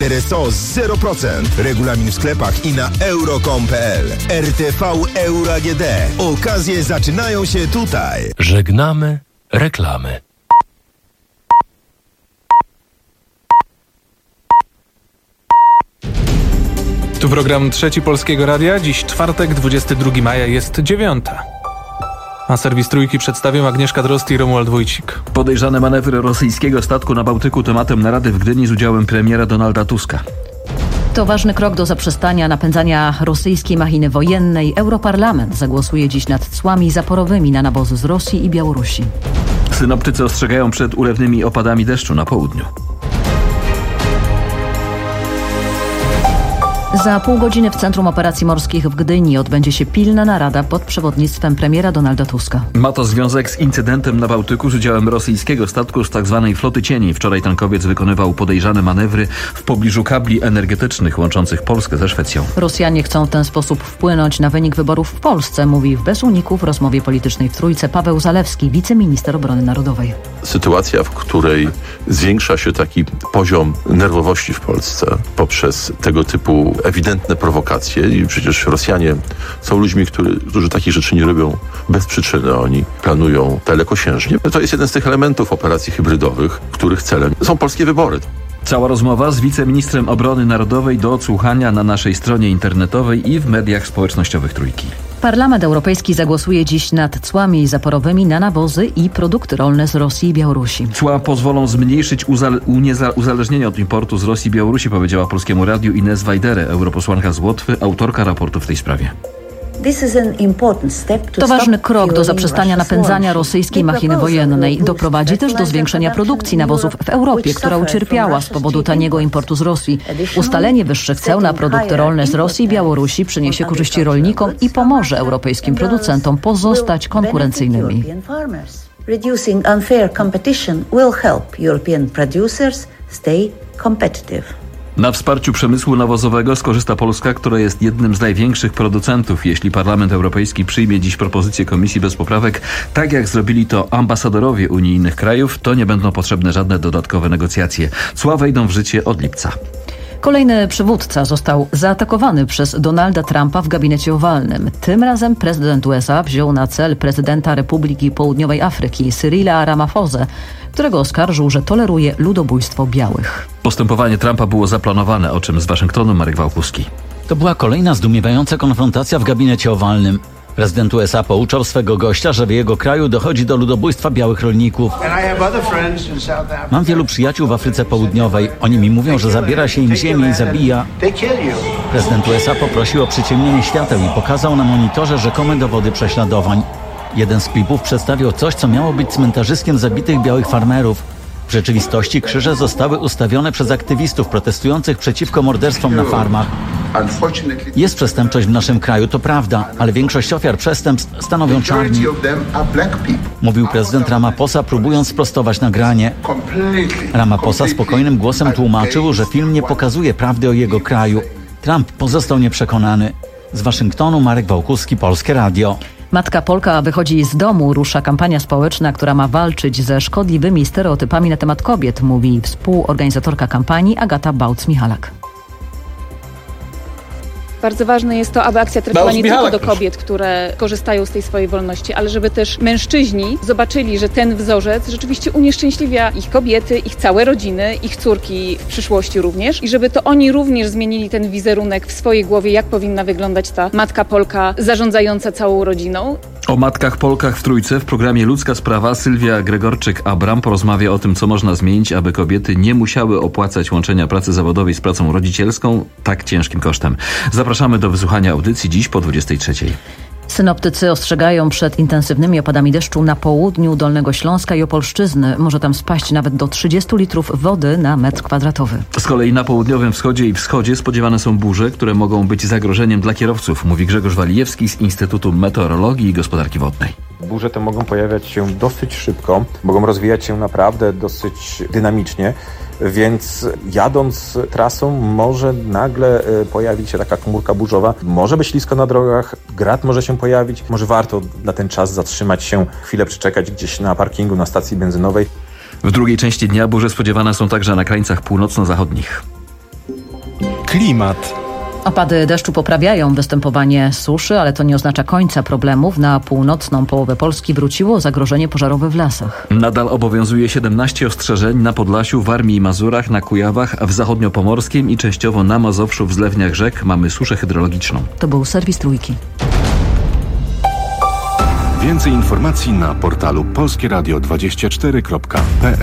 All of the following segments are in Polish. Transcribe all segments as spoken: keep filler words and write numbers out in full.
R S O zero procent. Regulamin w sklepach i na euro kropka com kropka p l. R T V Euro A G D. Okazje zaczynają się tutaj. Żegnamy reklamy. Tu program Trzeci Polskiego Radia. Dziś czwartek, dwudziestego drugiego maja, jest dziewiąta. A serwis Trójki przedstawią Agnieszka Drozd i Romuald Wójcik. Podejrzane manewry rosyjskiego statku na Bałtyku tematem narady w Gdyni z udziałem premiera Donalda Tuska. To ważny krok do zaprzestania napędzania rosyjskiej machiny wojennej. Europarlament zagłosuje dziś nad cłami zaporowymi na nawozy z Rosji i Białorusi. Synoptycy ostrzegają przed ulewnymi opadami deszczu na południu. Za pół godziny w Centrum Operacji Morskich w Gdyni odbędzie się pilna narada pod przewodnictwem premiera Donalda Tuska. Ma to związek z incydentem na Bałtyku z udziałem rosyjskiego statku z tzw. floty cieni. Wczoraj tankowiec wykonywał podejrzane manewry w pobliżu kabli energetycznych łączących Polskę ze Szwecją. Rosjanie chcą w ten sposób wpłynąć na wynik wyborów w Polsce, mówi w Bez Uniku w rozmowie politycznej w Trójce Paweł Zalewski, wiceminister obrony narodowej. Sytuacja, w której zwiększa się taki poziom nerwowości w Polsce poprzez tego typu ewidentne prowokacje i przecież Rosjanie są ludźmi, którzy, którzy takich rzeczy nie robią bez przyczyny. Oni planują dalekosiężnie. To jest jeden z tych elementów operacji hybrydowych, których celem są polskie wybory. Cała rozmowa z wiceministrem obrony narodowej do odsłuchania na naszej stronie internetowej i w mediach społecznościowych Trójki. Parlament Europejski zagłosuje dziś nad cłami zaporowymi na nawozy i produkty rolne z Rosji i Białorusi. Cła pozwolą zmniejszyć uzale- unieza- uzależnienie od importu z Rosji i Białorusi, powiedziała Polskiemu Radiu Ines Wajdere, europosłanka z Łotwy, autorka raportu w tej sprawie. To ważny krok do zaprzestania napędzania rosyjskiej machiny wojennej. Doprowadzi też do zwiększenia produkcji nawozów w Europie, która ucierpiała z powodu taniego importu z Rosji. Ustalenie wyższych ceł na produkty rolne z Rosji i Białorusi przyniesie korzyści rolnikom i pomoże europejskim producentom pozostać konkurencyjnymi. Reducing unfair competition will help European producers stay competitive. Na wsparciu przemysłu nawozowego skorzysta Polska, która jest jednym z największych producentów. Jeśli Parlament Europejski przyjmie dziś propozycję Komisji bez poprawek, tak jak zrobili to ambasadorowie unijnych krajów, to nie będą potrzebne żadne dodatkowe negocjacje. Cła wejdą w życie od lipca. Kolejny przywódca został zaatakowany przez Donalda Trumpa w gabinecie owalnym. Tym razem prezydent U S A wziął na cel prezydenta Republiki Południowej Afryki, Cyrila Ramaphosa, którego oskarżył, że toleruje ludobójstwo białych. Postępowanie Trumpa było zaplanowane, o czym z Waszyngtonu Marek Wałkuski. To była kolejna zdumiewająca konfrontacja w gabinecie owalnym. Prezydent U S A pouczał swego gościa, że w jego kraju dochodzi do ludobójstwa białych rolników. Mam wielu przyjaciół w Afryce Południowej. Oni mi mówią, że zabiera się im ziemię i zabija. Prezydent U S A poprosił o przyciemnienie świateł i pokazał na monitorze rzekome dowody prześladowań. Jeden z klipów przedstawiał coś, co miało być cmentarzyskiem zabitych białych farmerów. W rzeczywistości krzyże zostały ustawione przez aktywistów protestujących przeciwko morderstwom na farmach. Jest przestępczość w naszym kraju, to prawda, ale większość ofiar przestępstw stanowią czarni. Mówił prezydent Ramaphosa, próbując sprostować nagranie. Ramaphosa spokojnym głosem tłumaczył, że film nie pokazuje prawdy o jego kraju. Trump pozostał nieprzekonany. Z Waszyngtonu Marek Wałkuski, Polskie Radio. Matka Polka wychodzi z domu. Rusza kampania społeczna, która ma walczyć ze szkodliwymi stereotypami na temat kobiet, mówi współorganizatorka kampanii Agata Bałc-Michalak. Bardzo ważne jest to, aby akcja trafiła nie tylko do kobiet, które korzystają z tej swojej wolności, ale żeby też mężczyźni zobaczyli, że ten wzorzec rzeczywiście unieszczęśliwia ich kobiety, ich całe rodziny, ich córki w przyszłości również i żeby to oni również zmienili ten wizerunek w swojej głowie, jak powinna wyglądać ta matka Polka zarządzająca całą rodziną. O matkach Polkach w Trójce w programie Ludzka Sprawa Sylwia Gregorczyk-Abram porozmawia o tym, co można zmienić, aby kobiety nie musiały opłacać łączenia pracy zawodowej z pracą rodzicielską tak ciężkim kosztem. Zapraszamy do wysłuchania audycji dziś po dwudziestej trzeciej. Synoptycy ostrzegają przed intensywnymi opadami deszczu na południu Dolnego Śląska i Opolszczyzny. Może tam spaść nawet do trzydziestu litrów wody na metr kwadratowy. Z kolei na południowym wschodzie i wschodzie spodziewane są burze, które mogą być zagrożeniem dla kierowców, mówi Grzegorz Walijewski z Instytutu Meteorologii i Gospodarki Wodnej. Burze te mogą pojawiać się dosyć szybko, mogą rozwijać się naprawdę dosyć dynamicznie. Więc jadąc trasą może nagle pojawić się taka chmurka burzowa. Może być ślisko na drogach, grad może się pojawić. Może warto na ten czas zatrzymać się, chwilę przeczekać gdzieś na parkingu, na stacji benzynowej. W drugiej części dnia burze spodziewane są także na krańcach północno-zachodnich. Klimat. Opady deszczu poprawiają występowanie suszy, ale to nie oznacza końca problemów. Na północną połowę Polski wróciło zagrożenie pożarowe w lasach. Nadal obowiązuje siedemnaście ostrzeżeń na Podlasiu, Warmii i Mazurach, na Kujawach, w zachodniopomorskim i częściowo na Mazowszu w zlewniach rzek mamy suszę hydrologiczną. To był serwis Trójki. Więcej informacji na portalu polskie radio dwadzieścia cztery kropka p l.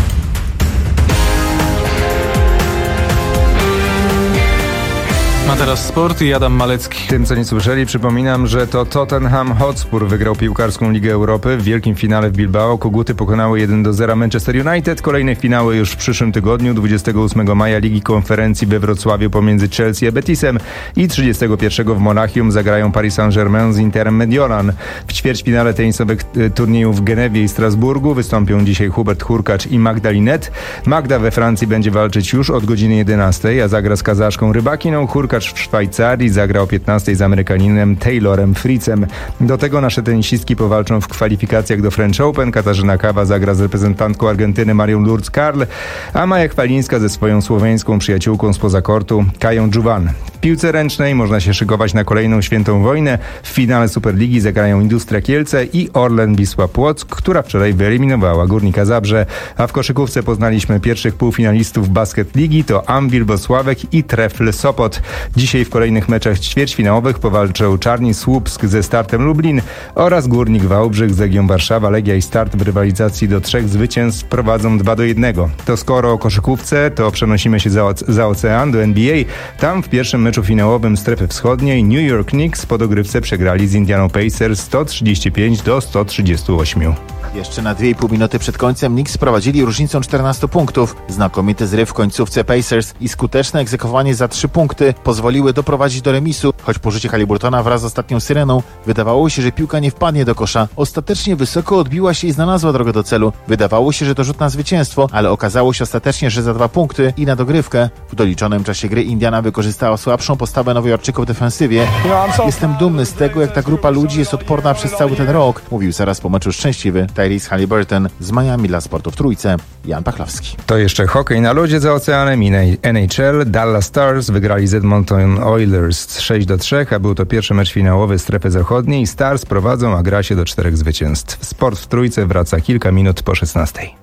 A teraz sport i Adam Malecki. Tym, co nie słyszeli, przypominam, że to Tottenham Hotspur wygrał piłkarską Ligę Europy. W wielkim finale w Bilbao Koguty pokonały jeden do zera Manchester United. Kolejne finały już w przyszłym tygodniu, dwudziestego ósmego maja Ligi Konferencji we Wrocławiu pomiędzy Chelsea a Betisem i trzydziestego pierwszego w Monachium zagrają Paris Saint-Germain z Interem Mediolan. W ćwierćfinale tenisowych turniejów w Genewie i Strasburgu wystąpią dzisiaj Hubert Hurkacz i Magda Linette. Magda we Francji będzie walczyć już od godziny jedenastej, a zagra z Kazaszką Rybakiną. Hurkacz w Szwajcarii zagra o piętnastej z Amerykaninem Taylorem Fritzem. Do tego nasze tenisistki powalczą w kwalifikacjach do French Open. Katarzyna Kawa zagra z reprezentantką Argentyny Marią Lourdes-Carl, a Maja Chwalińska ze swoją słoweńską przyjaciółką spoza kortu Kają Dżuwan. W piłce ręcznej można się szykować na kolejną świętą wojnę. W finale Superligi zagrają Industria Kielce i Orlen Wisła Płock, która wczoraj wyeliminowała Górnika Zabrze. A w koszykówce poznaliśmy pierwszych półfinalistów Basket Ligi, to Anwil Bosławek i Trefl Sopot. Dzisiaj w kolejnych meczach ćwierćfinałowych powalczą Czarni Słupsk ze Startem Lublin oraz Górnik Wałbrzych z Legią Warszawa. Legia i Start w rywalizacji do trzech zwycięstw prowadzą dwa do jednego. To skoro o koszykówce, to przenosimy się za, za ocean do N B A. Tam w pierwszym meczu finałowym strefy wschodniej New York Knicks po dogrywce przegrali z Indianą Pacers sto trzydzieści pięć do stu trzydziestu ośmiu. Jeszcze na dwie i pół minuty przed końcem Knicks prowadzili różnicą czternastu punktów. Znakomity zryw w końcówce Pacers i skuteczne egzekwowanie za trzy punkty pozwoliły doprowadzić do remisu, choć po rzucie Haliburtona wraz z ostatnią syreną wydawało się, że piłka nie wpadnie do kosza. Ostatecznie wysoko odbiła się i znalazła drogę do celu. Wydawało się, że to rzut na zwycięstwo, ale okazało się ostatecznie, że za dwa punkty i na dogrywkę. W doliczonym czasie gry Indiana wykorzystała słabszą postawę Nowojorczyków w defensywie. Jestem dumny z tego, jak ta grupa ludzi jest odporna przez cały ten rok, mówił zaraz po meczu szczęśliwy Tyrese Haliburton. Z Miami dla Sportu w Trójce Jan Pachlowski. To jeszcze hokej na lodzie za oceanem i N H L. Dallas Stars wygrali z Edmonton Oilers sześć do trzech, a był to pierwszy mecz finałowy strefy zachodniej. Stars prowadzą, a gra się do czterech zwycięstw. Sport w Trójce wraca kilka minut po szesnastej.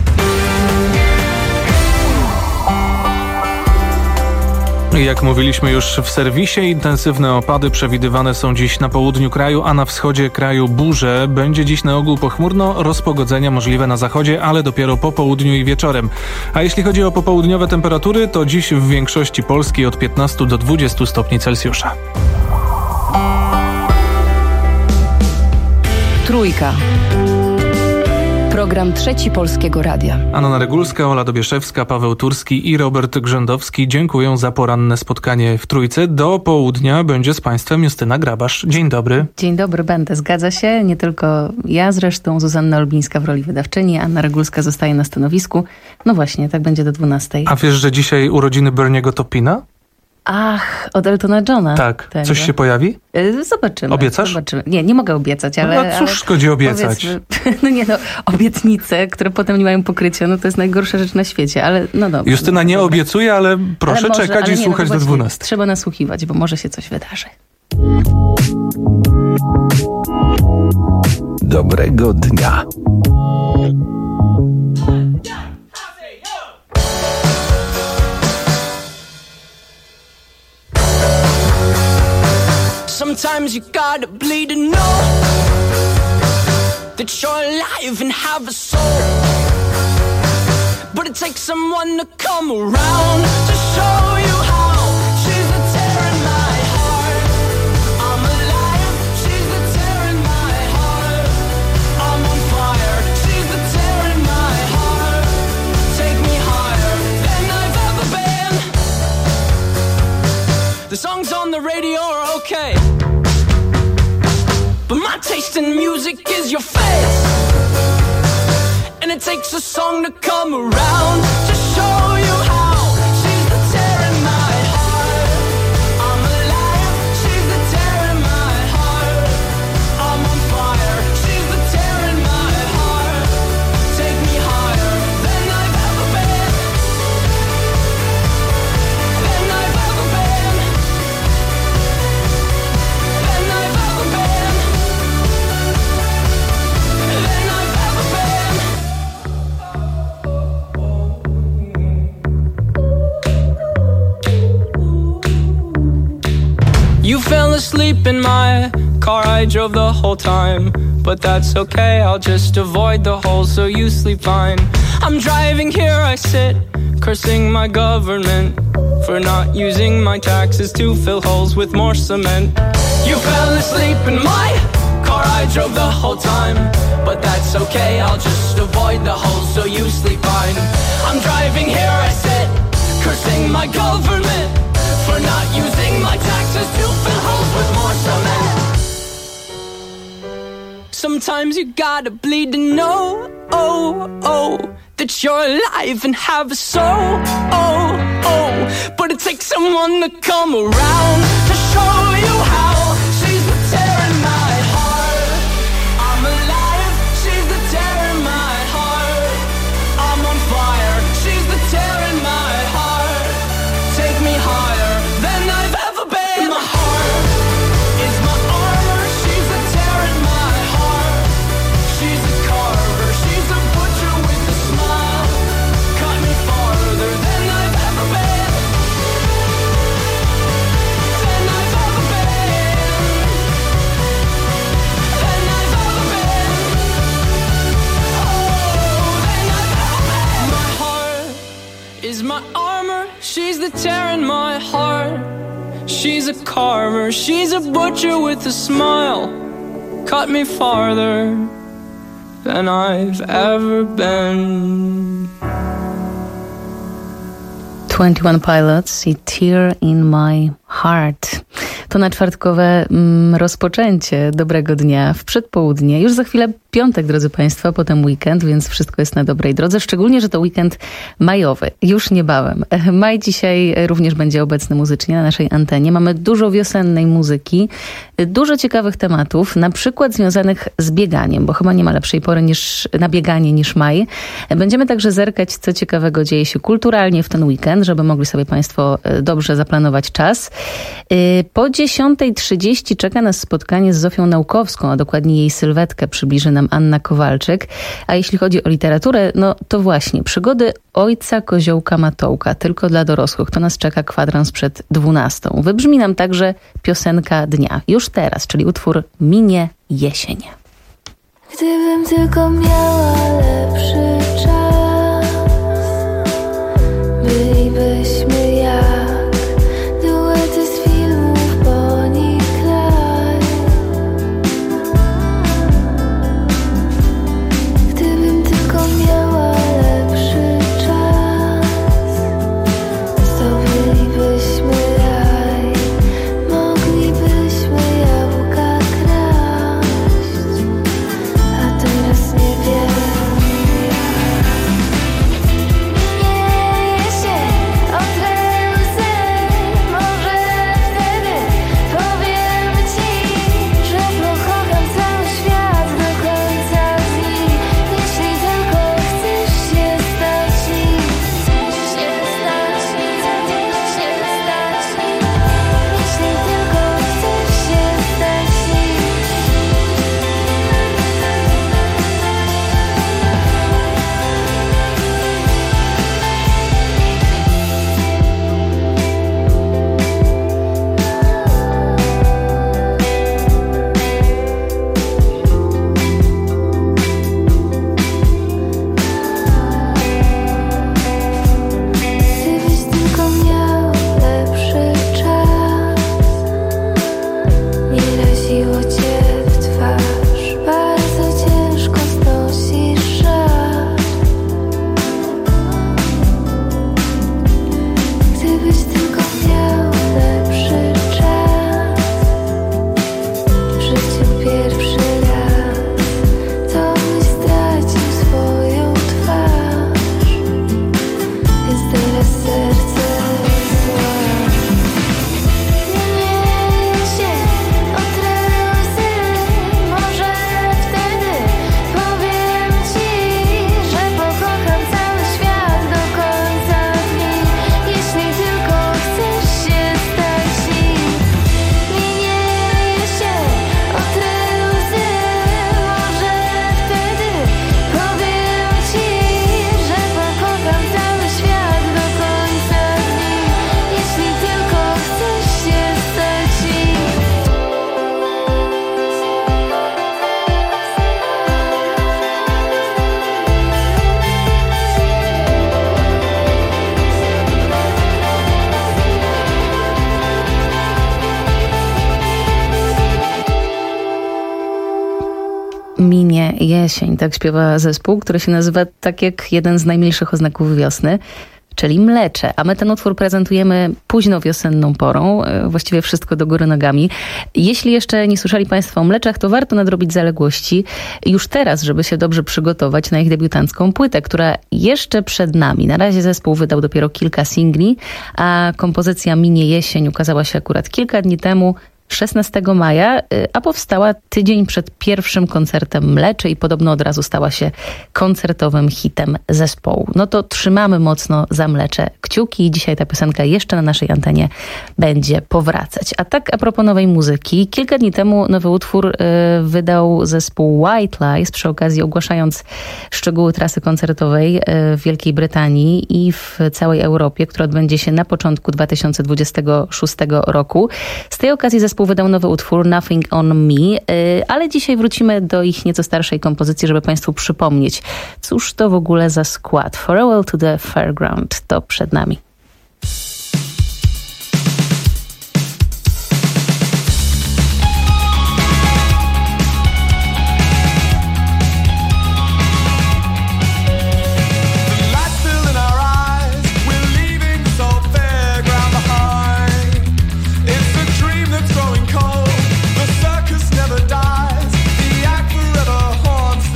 Jak mówiliśmy już w serwisie, intensywne opady przewidywane są dziś na południu kraju, a na wschodzie kraju burze. Będzie dziś na ogół pochmurno, rozpogodzenia możliwe na zachodzie, ale dopiero po południu i wieczorem. A jeśli chodzi o popołudniowe temperatury, to dziś w większości Polski od piętnastu do dwudziestu stopni Celsjusza. Trójka. Program Trzeci Polskiego Radia. Anna Regulska, Ola Dobieszewska, Paweł Turski i Robert Grzędowski dziękuję za poranne spotkanie w Trójce. Do południa będzie z Państwem Justyna Grabasz. Dzień dobry. Dzień dobry, będę. Zgadza się. Nie tylko ja zresztą, Zuzanna Olbińska w roli wydawczyni, Anna Regulska zostaje na stanowisku. No właśnie, tak będzie do dwunastej. A wiesz, że dzisiaj urodziny Berniego Taupina? Ach, od Eltona Johna. Tak. Tego. Coś się pojawi? Zobaczymy. Obiecasz? Zobaczymy. Nie, nie mogę obiecać, ale... No a cóż ale szkodzi obiecać? No nie no, obietnice, które potem nie mają pokrycia, no to jest najgorsza rzecz na świecie, ale no dobra. Justyna nie dobra. obiecuje, ale proszę ale może, czekać ale i nie, słuchać no do dwunastej. Trzeba nasłuchiwać, bo może się coś wydarzy. Dobrego dnia. Sometimes you gotta bleed to know that you're alive and have a soul. But it takes someone to come around to show you how. She's the tear in my heart. I'm alive. She's the tear in my heart. I'm on fire. She's the tear in my heart. Take me higher than I've ever been. The songs on the radio are okay, but my taste in music is your face. And it takes a song to come around to show you how. She's the tear in my heart. I'm alive. She's the tear in my heart. I'm on fire. She's the tear in my heart. Take me higher than I've ever been. You fell asleep in my car, I drove the whole time. But that's okay, I'll just avoid the hole so you sleep fine. I'm driving here, I sit, cursing my government for not using my taxes to fill holes with more cement. You fell asleep in my car, I drove the whole time. But that's okay, I'll just avoid the holes so you sleep fine. I'm driving here, I sit, cursing my government for not using my taxes to fill holes with more cement. Sometimes you gotta bleed to know, oh, oh, that you're alive and have a soul, oh, oh. But it takes someone to come around to show you how. She's the tear in my heart. I'm alive, she's the tear in my heart. I'm on fire, she's the tear in my heart. Take me higher than I've ever been. My heart is my armor, she's the tear in my heart. She's a carver, she's a butcher with a smile. Cut me farther than I've ever been. Than I've ever been. Than I've ever been. Oh, than I've ever been. My heart is my armor, she's the tear in my heart. She's a carver, she's a butcher with a smile. Cut me farther than I've ever been. twenty-one Pilots i Tear in My Heart. To na czwartkowe mm, rozpoczęcie dobrego dnia w przedpołudnie. Już za chwilę piątek, drodzy Państwo, potem weekend, więc wszystko jest na dobrej drodze. Szczególnie, że to weekend majowy. Już niebawem. Maj dzisiaj również będzie obecny muzycznie na naszej antenie. Mamy dużo wiosennej muzyki, dużo ciekawych tematów, na przykład związanych z bieganiem, bo chyba nie ma lepszej pory niż na bieganie niż maj. Będziemy także zerkać, co ciekawego dzieje się kulturalnie w ten weekend, żeby mogli sobie Państwo dobrze zaplanować czas. Po dziesiątej trzydzieści czeka nas spotkanie z Zofią Naukowską, a dokładnie jej sylwetkę przybliży nam Anna Kowalczyk. A jeśli chodzi o literaturę, no to właśnie przygody ojca Koziołka Matołka, tylko dla dorosłych. To nas czeka kwadrans przed dwunastą. Wybrzmi nam także piosenka dnia. Już teraz, czyli utwór Minie jesień. Gdybym tylko miała lepszy czas, bylibyśmy jak duety z filmów Bonnie i Clyde. Gdybym tylko miała lepszy czas, to bylibyśmy raj, moglibyśmy jabłka kraść, a teraz nie wiem. Minie jesień, odlew jesień. Tak śpiewa zespół, który się nazywa tak jak jeden z najmilszych oznaków wiosny, czyli Mlecze. A my ten utwór prezentujemy późno wiosenną porą, właściwie wszystko do góry nogami. Jeśli jeszcze nie słyszeli Państwo o Mleczach, to warto nadrobić zaległości już teraz, żeby się dobrze przygotować na ich debiutancką płytę, która jeszcze przed nami. Na razie zespół wydał dopiero kilka singli, a kompozycja Minie Jesień ukazała się akurat kilka dni temu, szesnastego maja, a powstała tydzień przed pierwszym koncertem Mleczy i podobno od razu stała się koncertowym hitem zespołu. No to trzymamy mocno za Mlecze kciuki i dzisiaj ta piosenka jeszcze na naszej antenie będzie powracać. A tak a propos nowej muzyki, kilka dni temu nowy utwór y, wydał zespół White Lies, przy okazji ogłaszając szczegóły trasy koncertowej y, w Wielkiej Brytanii i w całej Europie, która odbędzie się na początku dwa tysiące dwudziestego szóstego roku. Z tej okazji zespół wydał nowy utwór Nothing on Me, ale dzisiaj wrócimy do ich nieco starszej kompozycji, żeby Państwu przypomnieć, cóż to w ogóle za skład. Farewell to the Fairground to przed nami.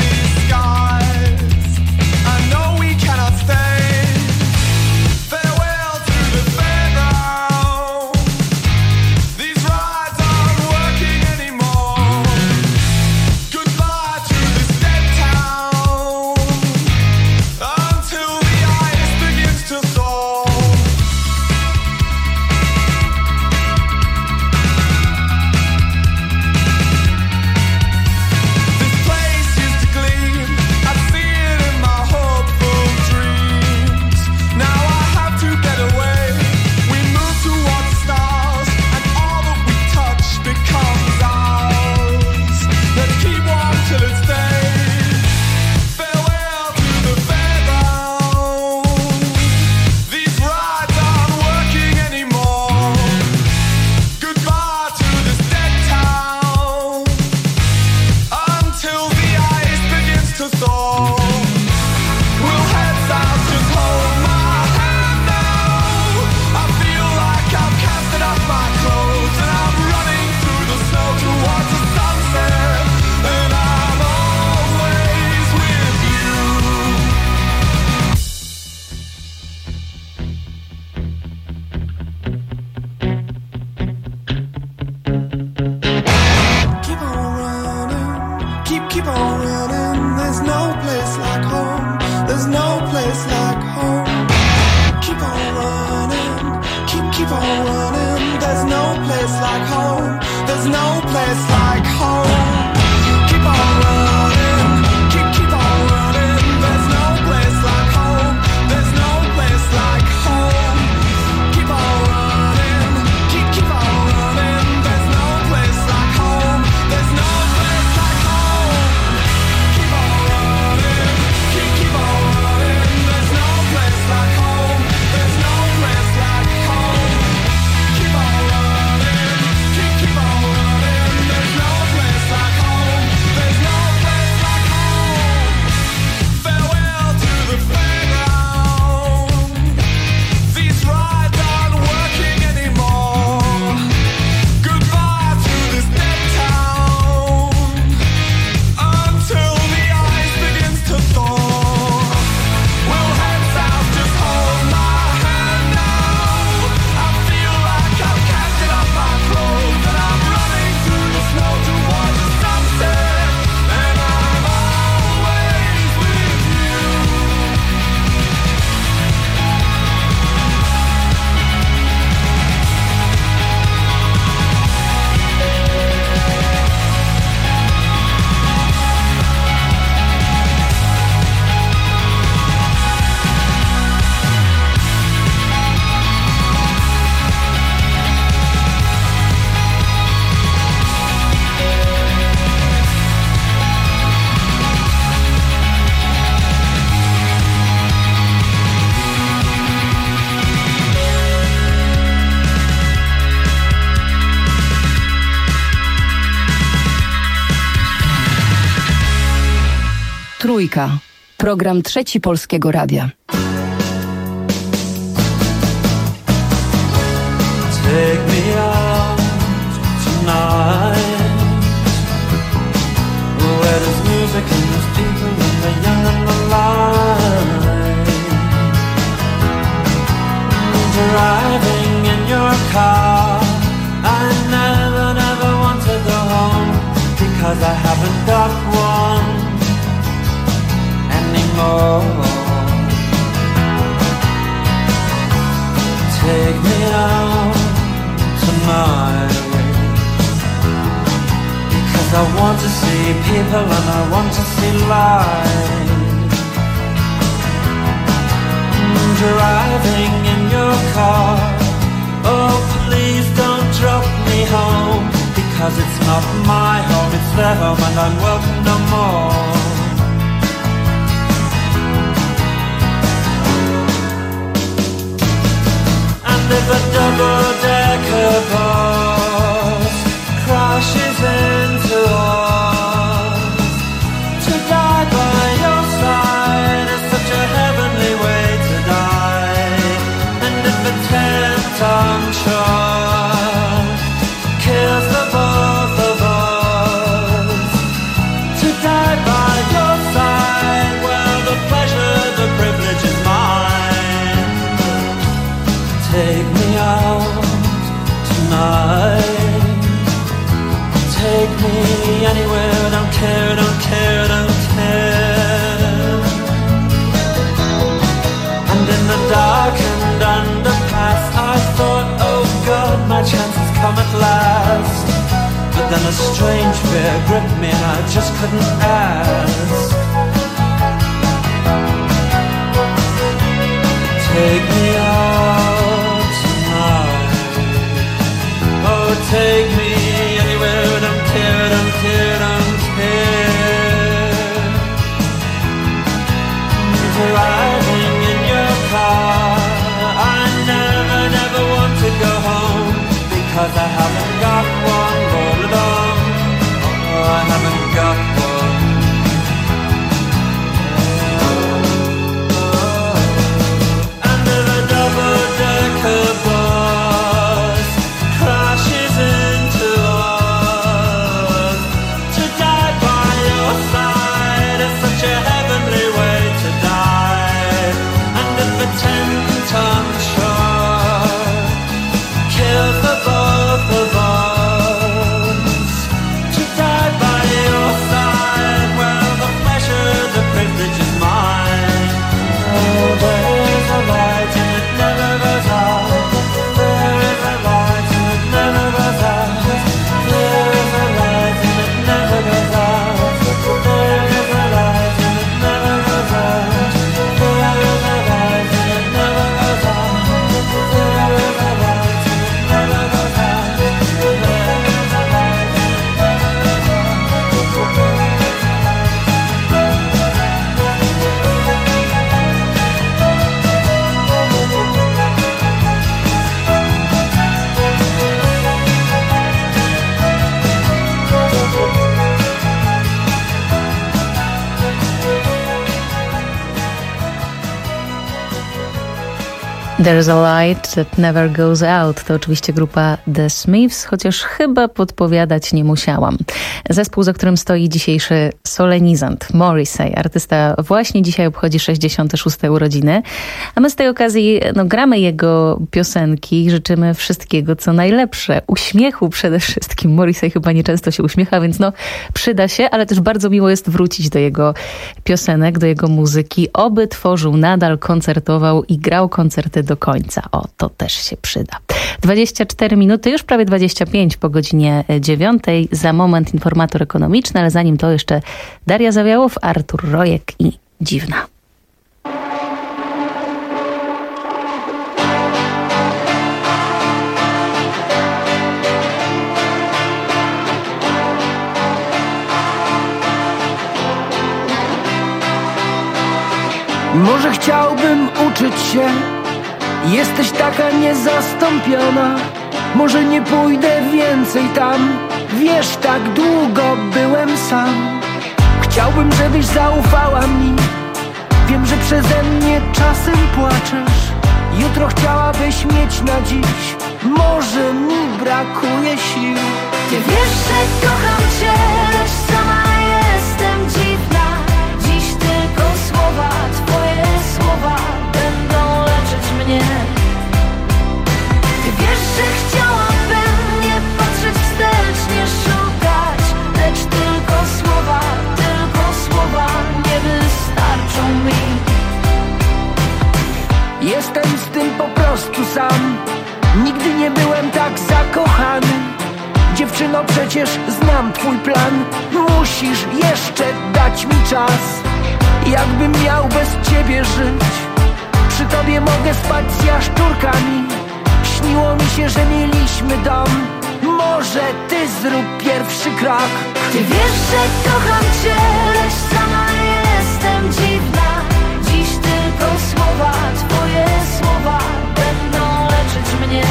Farewell Trójka. Program Trzeci Polskiego Radia. Take me out tonight, where there's music and there's people and the young and the light. Driving in your car, I never, never want to go home, because I haven't got one anymore. Take me out tonight, because I want to see people and I want to see life. Driving in your car, oh please don't drop me home, because it's not my home, it's their home and I'm welcome no more. And if a double-decker bus crashes into us, to die by your side is such a heavenly way to die. And if a ten-ton truck kills the both of us, to die by your side, well, the pleasure, the privilege is mine. Take me out tonight, take me anywhere, don't care, don't care, don't care. And in the darkened underpass, I thought, oh God, my chance has come at last. But then a strange fear gripped me and I just couldn't ask. Take me out tonight, oh take me anywhere, don't care, don't care, don't care. Driving in your car, I never, never want to go home, because I haven't got one all along. Oh, I haven't got one. And if a double-decker bus crashes into us, to die by your side is such a heavenly way to die. And if a ten-ton truck kills the both of us, to die by your side, well, the pleasure, the privilege is mine. Oh, there is a light and it never goes out. There is a light and it never goes out. There is a light and it never goes out. There is a light and it never goes out. There is a light and it never goes out. There is a light and it never goes out. There is a light and it never goes out. There's a light that never goes out. To oczywiście grupa The Smiths, chociaż chyba podpowiadać nie musiałam. Zespół, za którym stoi dzisiejszy solenizant Morrissey. Artysta właśnie dzisiaj obchodzi sześćdziesiąte szóste urodziny, a my z tej okazji no, gramy jego piosenki i życzymy wszystkiego, co najlepsze. Uśmiechu przede wszystkim. Morrissey chyba nieczęsto się uśmiecha, więc no przyda się, ale też bardzo miło jest wrócić do jego piosenek, do jego muzyki. Oby tworzył nadal, koncertował i grał koncerty do końca. O, to też się przyda. dwadzieścia cztery minuty, już prawie dwadzieścia pięć po godzinie dziewiątej. Za moment informator ekonomiczny, ale zanim to jeszcze Daria Zawiałow, Artur Rojek i Dziwna. Może chciałbym uczyć się, jesteś taka niezastąpiona. Może nie pójdę więcej tam, wiesz, tak długo byłem sam. Chciałbym Chciałbym, żebyś zaufała mi. Wiem, że przeze mnie czasem płaczesz. Jutro chciałabyś mieć na dziś. Może mi brakuje sił. Ty wiesz, że kocham cię, lecz sama jestem dziwna. Dziś tylko słowa, twoje słowa będą leczyć mnie. Ty wiesz, że chciałabym nie patrzeć wstecz, nie szukać, lecz tylko słowa, tylko słowa nie wystarczą mi. Jestem z tym po prostu sam. Nigdy nie byłem tak zakochany. Dziewczyno, przecież znam twój plan. Musisz jeszcze dać mi czas. Jakbym miał bez ciebie żyć, przy tobie mogę spać z jaszczurkami. Śniło mi się, że mieliśmy dom. Może ty zrób pierwszy krok. Ty wiesz, że kocham cię, lecz sama jestem dziwna. Dziś tylko słowa, twoje słowa będą leczyć mnie.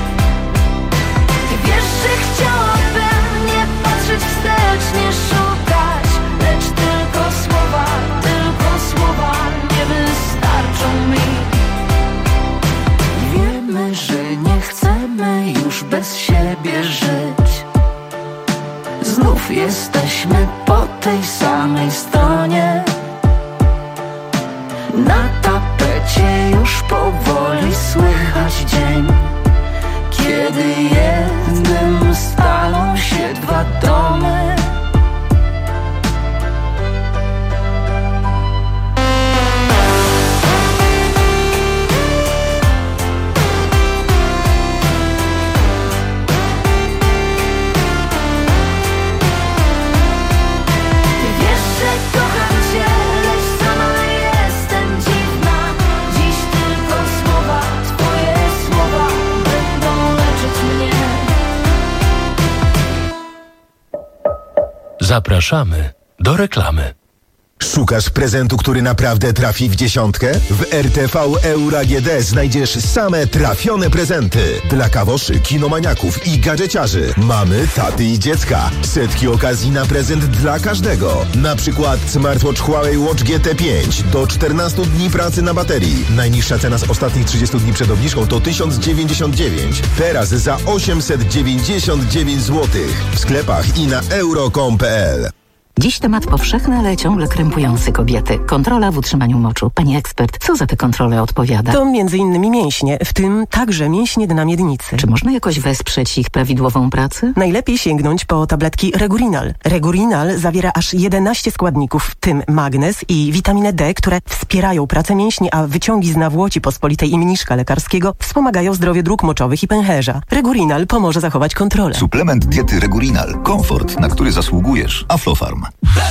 Ty wiesz, że chciałabym nie patrzeć wstecz, nie szukać, lecz tylko słowa, tylko słowa nie wystarczą mi. Wiemy, że nie chcemy już bez siebie żyć. Znów jesteśmy po tej samej stronie. Na tapecie już powoli słychać dzień, kiedy jednym staną się dwa domy. Zapraszamy do reklamy. Szukasz prezentu, który naprawdę trafi w dziesiątkę? W R T V Euro A G D znajdziesz same trafione prezenty. Dla kawoszy, kinomaniaków i gadżeciarzy. Mamy, taty i dziecka. Setki okazji na prezent dla każdego. Na przykład smartwatch Huawei Watch G T pięć do czternastu dni pracy na baterii. Najniższa cena z ostatnich trzydziestu dni przed obniżką to tysiąc dziewięćdziesiąt dziewięć. Teraz za osiemset dziewięćdziesiąt dziewięć złotych. W sklepach i na euro kropka com kropka p l. Dziś temat powszechny, ale ciągle krępujący kobiety. Kontrola w utrzymaniu moczu. Pani ekspert, co za te kontrole odpowiada? To między innymi mięśnie, w tym także mięśnie dna miednicy. Czy można jakoś wesprzeć ich prawidłową pracę? Najlepiej sięgnąć po tabletki Regurinal. Regurinal zawiera aż jedenaście składników, w tym magnez i witaminę D, które wspierają pracę mięśni, a wyciągi z nawłoci pospolitej i mniszka lekarskiego wspomagają zdrowie dróg moczowych i pęcherza. Regurinal pomoże zachować kontrolę. Suplement diety Regurinal. Komfort, na który zasługujesz. Aflofarm.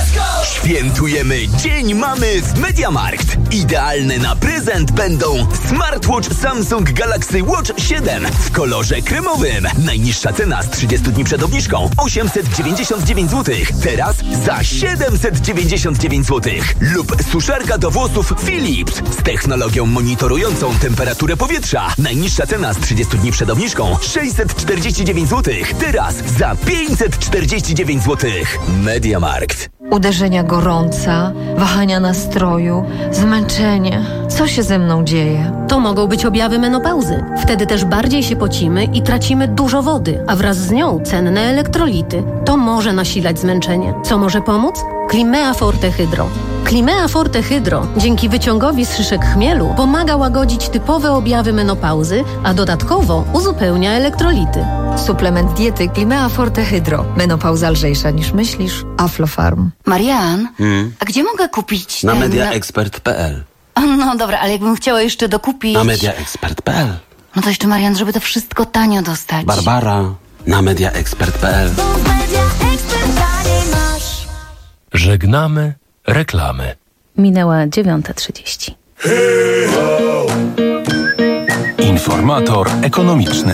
Świętujemy Dzień Mamy w MediaMarkt. Idealne na prezent będą smartwatch Samsung Galaxy Watch siedem w kolorze kremowym. Najniższa cena z trzydziestu dni przed obniżką osiemset dziewięćdziesiąt dziewięć złotych. Teraz za siedemset dziewięćdziesiąt dziewięć złotych. Lub suszarka do włosów Philips z technologią monitorującą temperaturę powietrza. Najniższa cena z trzydziestu dni przed obniżką sześćset czterdzieści dziewięć złotych. Teraz za pięćset czterdzieści dziewięć złotych. MediaMarkt. Uderzenia gorąca, wahania nastroju, zmęczenie. Co się ze mną dzieje? To mogą być objawy menopauzy. Wtedy też bardziej się pocimy i tracimy dużo wody, a wraz z nią cenne elektrolity. To może nasilać zmęczenie. Co może pomóc? Climea Forte Hydro. Climea Forte Hydro dzięki wyciągowi z szyszek chmielu pomaga łagodzić typowe objawy menopauzy, a dodatkowo uzupełnia elektrolity. Suplement diety Climea Forte Hydro. Menopauza lżejsza niż myślisz. Aflofarm. Marian, Hmm? a gdzie mogę kupić Na ten... mediaexpert kropka p l. No dobra, ale jakbym chciała jeszcze dokupić... Na mediaexpert kropka p l. No to jeszcze, Marian, żeby to wszystko tanio dostać. Barbara, na mediaexpert kropka p l. Żegnamy reklamy. Minęła dziewiąta trzydzieści. Informator ekonomiczny.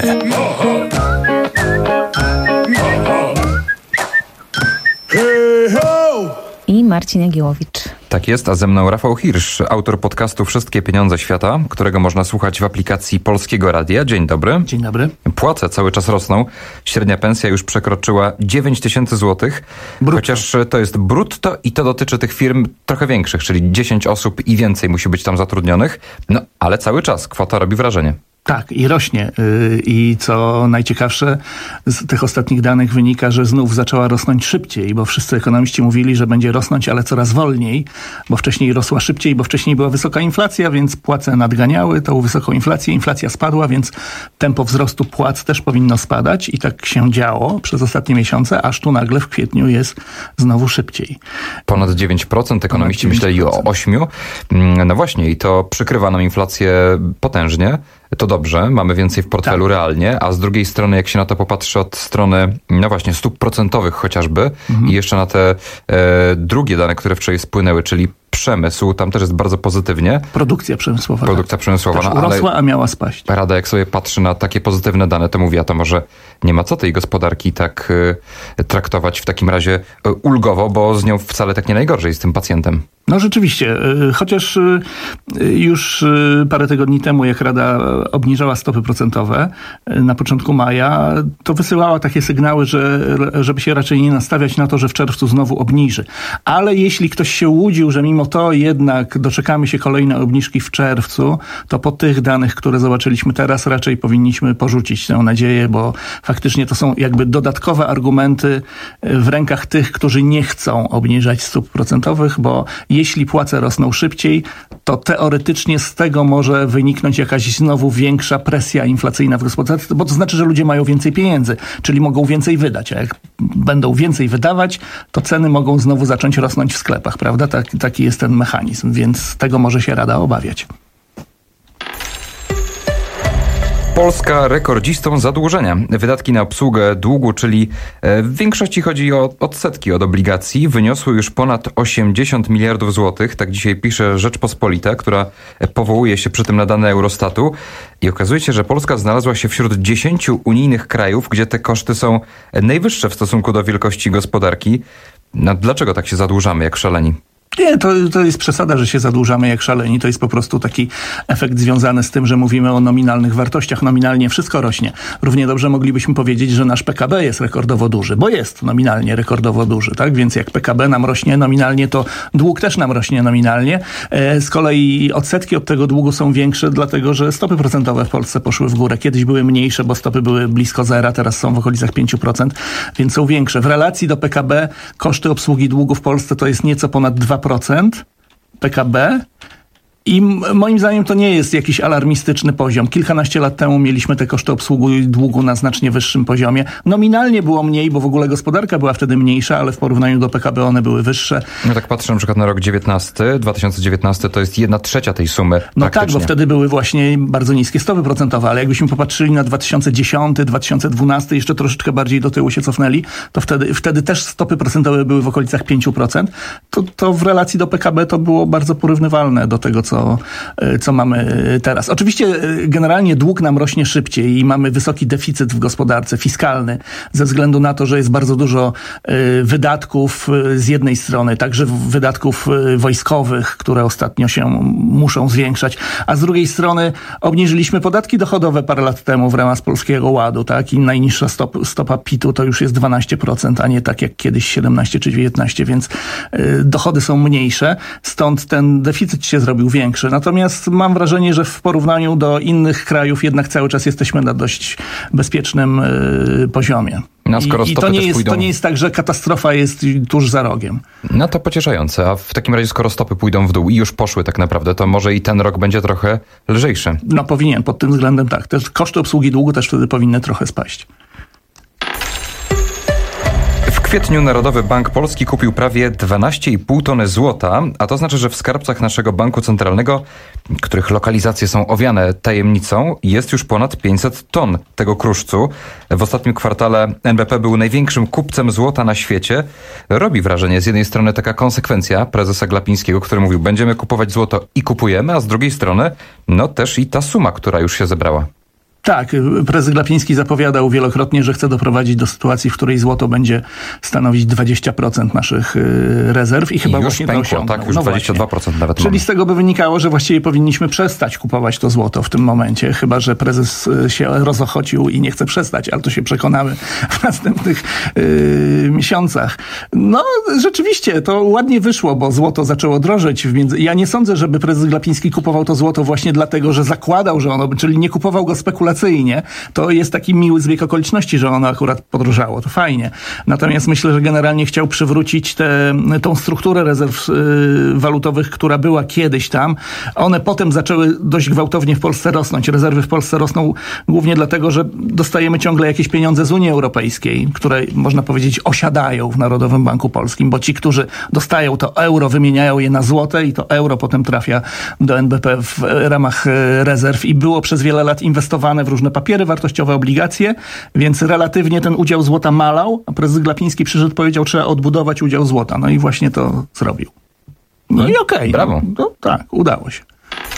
I Marcin Jagiełowicz. Tak jest, a ze mną Rafał Hirsch, autor podcastu Wszystkie pieniądze świata, którego można słuchać w aplikacji Polskiego Radia. Dzień dobry. Dzień dobry. Płace cały czas rosną. Średnia pensja już przekroczyła dziewięć tysięcy złotych. Brutto. Chociaż to jest brutto i to dotyczy tych firm trochę większych, czyli dziesięć osób i więcej musi być tam zatrudnionych. No, ale cały czas kwota robi wrażenie. Tak, i rośnie. I co najciekawsze, z tych ostatnich danych wynika, że znów zaczęła rosnąć szybciej, bo wszyscy ekonomiści mówili, że będzie rosnąć, ale coraz wolniej, bo wcześniej rosła szybciej, bo wcześniej była wysoka inflacja, więc płace nadganiały tą wysoką inflację. Inflacja spadła, więc tempo wzrostu płac też powinno spadać i tak się działo przez ostatnie miesiące, aż tu nagle w kwietniu jest znowu szybciej. Ponad dziewięć procent, ekonomiści myśleli o osiem procent. No właśnie, i to przykrywa nam inflację potężnie. To dobrze, mamy więcej w portfelu tak. realnie, a z drugiej strony, jak się na to popatrzy od strony, no właśnie, stóp procentowych chociażby mhm. i jeszcze na te e, drugie dane, które wczoraj spłynęły, czyli przemysł, tam też jest bardzo pozytywnie. Produkcja przemysłowa. Produkcja tak. przemysłowa. Też urosła, ale a miała spaść. Rada, jak sobie patrzy na takie pozytywne dane, to mówi, a to może nie ma co tej gospodarki tak y, traktować w takim razie y, ulgowo, bo z nią wcale tak nie najgorzej, z tym pacjentem. No rzeczywiście, chociaż już parę tygodni temu, jak Rada obniżała stopy procentowe na początku maja, to wysyłała takie sygnały, że żeby się raczej nie nastawiać na to, że w czerwcu znowu obniży. Ale jeśli ktoś się łudził, że mimo to jednak doczekamy się kolejnej obniżki w czerwcu, to po tych danych, które zobaczyliśmy teraz, raczej powinniśmy porzucić tę nadzieję, bo faktycznie to są jakby dodatkowe argumenty w rękach tych, którzy nie chcą obniżać stóp procentowych, bo jeśli płace rosną szybciej, to teoretycznie z tego może wyniknąć jakaś znowu większa presja inflacyjna w gospodarce, bo to znaczy, że ludzie mają więcej pieniędzy, czyli mogą więcej wydać, a jak będą więcej wydawać, to ceny mogą znowu zacząć rosnąć w sklepach, prawda? Tak, taki jest ten mechanizm, więc tego może się Rada obawiać. Polska rekordzistą zadłużenia. Wydatki na obsługę długu, czyli w większości chodzi o odsetki od obligacji, wyniosły już ponad osiemdziesiąt miliardów złotych. Tak dzisiaj pisze Rzeczpospolita, która powołuje się przy tym na dane Eurostatu. I okazuje się, że Polska znalazła się wśród dziesięciu unijnych krajów, gdzie te koszty są najwyższe w stosunku do wielkości gospodarki. No, dlaczego tak się zadłużamy jak szaleni? Nie, to, to jest przesada, że się zadłużamy jak szaleni. To jest po prostu taki efekt związany z tym, że mówimy o nominalnych wartościach. Nominalnie wszystko rośnie. Równie dobrze moglibyśmy powiedzieć, że nasz P K B jest rekordowo duży, bo jest nominalnie rekordowo duży, tak? Więc jak P K B nam rośnie nominalnie, to dług też nam rośnie nominalnie. Z kolei odsetki od tego długu są większe, dlatego że stopy procentowe w Polsce poszły w górę. Kiedyś były mniejsze, bo stopy były blisko zera, teraz są w okolicach pięć procent, więc są większe. W relacji do P K B koszty obsługi długu w Polsce to jest nieco ponad dwa procent P K B i moim zdaniem to nie jest jakiś alarmistyczny poziom. Kilkanaście lat temu mieliśmy te koszty obsługi długu na znacznie wyższym poziomie. Nominalnie było mniej, bo w ogóle gospodarka była wtedy mniejsza, ale w porównaniu do P K B one były wyższe. No tak patrzę na przykład na rok dziewiętnasty, dwa tysiące dziewiętnasty to jest jedna trzecia tej sumy. No tak, bo wtedy były właśnie bardzo niskie stopy procentowe, ale jakbyśmy popatrzyli na dwa tysiące dziesiąty, dwa tysiące dwunasty, jeszcze troszeczkę bardziej do tyłu się cofnęli, to wtedy, wtedy też stopy procentowe były w okolicach pięć procent. To, to w relacji do P K B to było bardzo porównywalne do tego, co Co, co mamy teraz. Oczywiście generalnie dług nam rośnie szybciej i mamy wysoki deficyt w gospodarce fiskalny ze względu na to, że jest bardzo dużo wydatków z jednej strony, także wydatków wojskowych, które ostatnio się muszą zwiększać, a z drugiej strony obniżyliśmy podatki dochodowe parę lat temu w ramach Polskiego Ładu, tak? I najniższa stop, stopa P I T-u to już jest dwanaście procent, a nie tak jak kiedyś siedemnaście czy dziewiętnaście, więc dochody są mniejsze, stąd ten deficyt się zrobił większy. Natomiast mam wrażenie, że w porównaniu do innych krajów jednak cały czas jesteśmy na dość bezpiecznym y, poziomie. No, skoro I, i to, nie jest, pójdą... to nie jest tak, że katastrofa jest tuż za rogiem. No to pocieszające. A w takim razie, skoro stopy pójdą w dół i już poszły tak naprawdę, to może i ten rok będzie trochę lżejszy. No powinien, pod tym względem tak. Te koszty obsługi długu też wtedy powinny trochę spaść. W kwietniu Narodowy Bank Polski kupił prawie dwanaście i pół tony złota, a to znaczy, że w skarbcach naszego banku centralnego, których lokalizacje są owiane tajemnicą, jest już ponad pięćset ton tego kruszcu. W ostatnim kwartale N B P był największym kupcem złota na świecie. Robi wrażenie z jednej strony taka konsekwencja prezesa Glapińskiego, który mówił, będziemy kupować złoto i kupujemy, a z drugiej strony no też i ta suma, która już się zebrała. Tak, prezes Glapiński zapowiadał wielokrotnie, że chce doprowadzić do sytuacji, w której złoto będzie stanowić dwadzieścia procent naszych rezerw i chyba I już właśnie pękło, to osiągnął. tak, już no dwadzieścia dwa procent nawet Czyli mamy. z tego by wynikało, że właściwie powinniśmy przestać kupować to złoto w tym momencie, chyba że prezes się rozochocił i nie chce przestać, ale to się przekonamy w następnych yy, miesiącach. No, rzeczywiście, to ładnie wyszło, bo złoto zaczęło drożeć. W między... Ja nie sądzę, żeby prezes Glapiński kupował to złoto właśnie dlatego, że zakładał, że ono, czyli nie kupował go spekulacyjnie. To jest taki miły zbieg okoliczności, że ono akurat podrożało. To fajnie. Natomiast myślę, że generalnie chciał przywrócić tę tą strukturę rezerw yy, walutowych, która była kiedyś tam. One potem zaczęły dość gwałtownie w Polsce rosnąć. Rezerwy w Polsce rosną głównie dlatego, że dostajemy ciągle jakieś pieniądze z Unii Europejskiej, które można powiedzieć osiadają w Narodowym Banku Polskim, bo ci, którzy dostają to euro, wymieniają je na złote i to euro potem trafia do N B P w ramach rezerw i było przez wiele lat inwestowane w różne papiery wartościowe, obligacje, więc relatywnie ten udział złota malał, a prezes Glapiński przyszedł, powiedział, trzeba odbudować udział złota. No i właśnie to zrobił. No i okej. Okay, brawo. No, no, tak, udało się.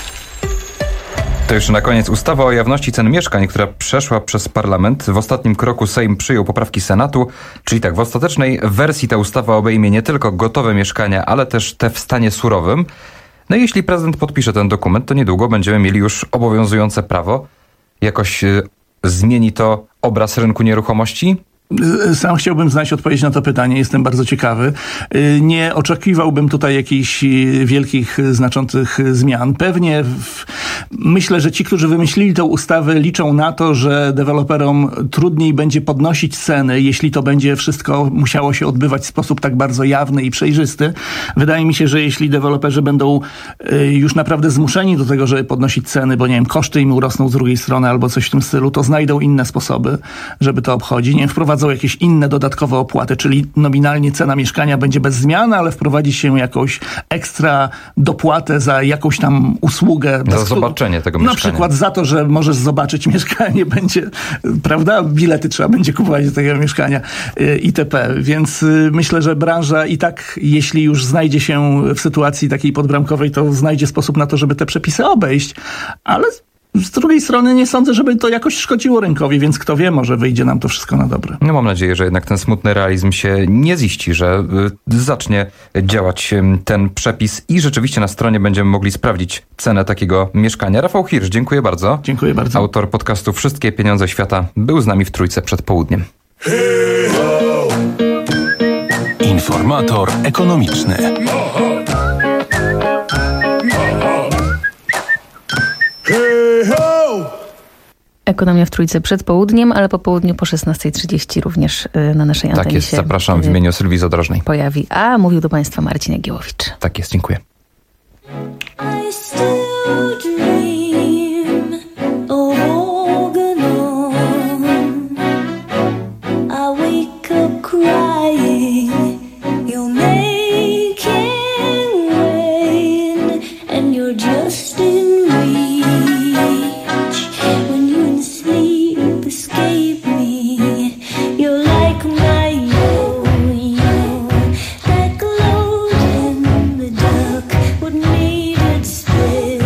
To jeszcze na koniec ustawa o jawności cen mieszkań, która przeszła przez parlament. W ostatnim kroku Sejm przyjął poprawki Senatu, czyli tak, w ostatecznej wersji ta ustawa obejmie nie tylko gotowe mieszkania, ale też te w stanie surowym. No i jeśli prezydent podpisze ten dokument, to niedługo będziemy mieli już obowiązujące prawo. Jakoś y, zmieni to obraz rynku nieruchomości? Sam chciałbym znać odpowiedź na to pytanie, jestem bardzo ciekawy. Nie oczekiwałbym tutaj jakichś wielkich, znaczących zmian. Pewnie w... myślę, że ci, którzy wymyślili tę ustawę, liczą na to, że deweloperom trudniej będzie podnosić ceny, jeśli to będzie wszystko musiało się odbywać w sposób tak bardzo jawny i przejrzysty. Wydaje mi się, że jeśli deweloperzy będą już naprawdę zmuszeni do tego, żeby podnosić ceny, bo nie wiem, koszty im urosną z drugiej strony albo coś w tym stylu, to znajdą inne sposoby, żeby to obchodzić. Nie wiem, wprowadzą jakieś inne dodatkowe opłaty, czyli nominalnie cena mieszkania będzie bez zmiany, ale wprowadzi się jakąś ekstra dopłatę za jakąś tam usługę. Za zobaczenie tego mieszkania. Na przykład za to, że możesz zobaczyć mieszkanie, będzie, prawda, bilety trzeba będzie kupować do tego mieszkania itp. Więc myślę, że branża i tak, jeśli już znajdzie się w sytuacji takiej podbramkowej, to znajdzie sposób na to, żeby te przepisy obejść, ale z drugiej strony nie sądzę, żeby to jakoś szkodziło rynkowi, więc kto wie, może wyjdzie nam to wszystko na dobre. No mam nadzieję, że jednak ten smutny realizm się nie ziści, że y, zacznie działać y, ten przepis i rzeczywiście na stronie będziemy mogli sprawdzić cenę takiego mieszkania. Rafał Hirsch, dziękuję bardzo. Dziękuję bardzo. Autor podcastu Wszystkie pieniądze świata był z nami w Trójce przed południem. Informator ekonomiczny. Ekonomia w Trójce przed południem, ale po południu po szesnastej trzydzieści również na naszej antenie. Tak jest, zapraszam w imieniu Sylwii Zadrożnej. Pojawi, a mówił do Państwa Marcin Jagiełowicz. Tak jest, dziękuję. I still dream of Organon. I wake up crying, you're making rain, and you're just in reach. When you in sleep escape me, you're like my yo-yo, that glowed in the dark. What made it spell?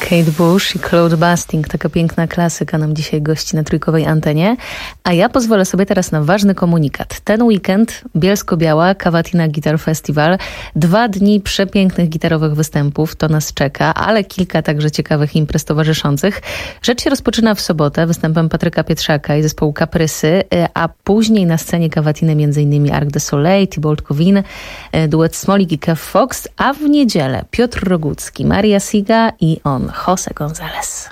Kate Bush i Cloud Busting, taka piękna klasyka nam dzisiaj gości na trójkowej antenie. A ja pozwolę sobie teraz na ważny komunikat. Ten weekend Bielsko-Biała Cavatina Guitar Festival. Dwa dni przepięknych gitarowych występów, to nas czeka, ale kilka także ciekawych imprez towarzyszących. Rzecz się rozpoczyna w sobotę występem Patryka Pietrzaka i zespołu Kaprysy, a później na scenie Cavatiny m.in. Arc de Soleil, Thibault Covin, duet Smolik i Kev Fox, a w niedzielę Piotr Rogucki, Maria Siga i on, José González.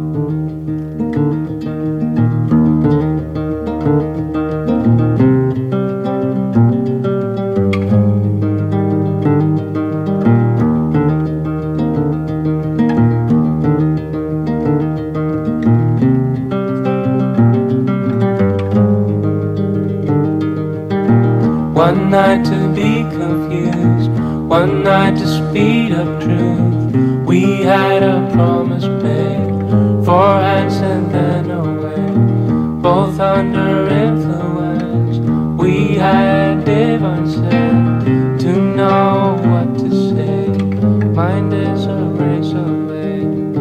One night to be confused, one night to speed up truth. We had a promise made, four hands and then away, both under influence. We had divine sense to know what to say. Mind is a razor blade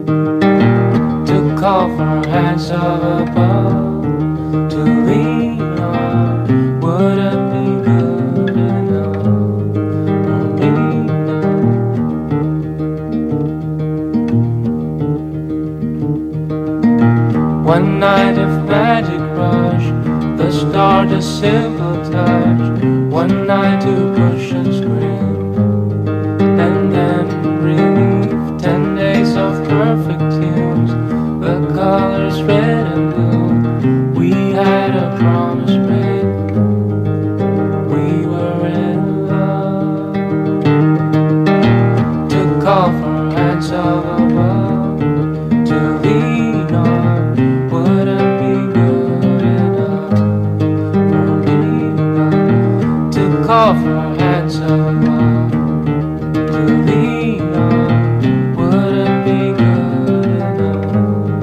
to call for hands of above, to lean on. Would it be good enough for me now? One night of magic rush, the start a simple touch. One night to push and scream, and then relief. Ten days of perfect tunes, the colors red and blue. We had a promise made. We were in love. To call for hands of above, to lean on. Would it be good enough for me now? To call for hands of above, to lean on. Would it be good enough?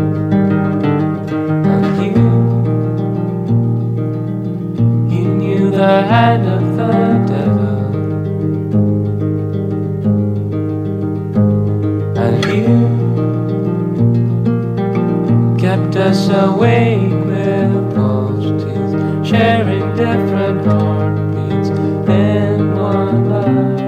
And you, you knew the hand of the devil, and you kept us awake with false teeth, sharing different heartbeats in one life.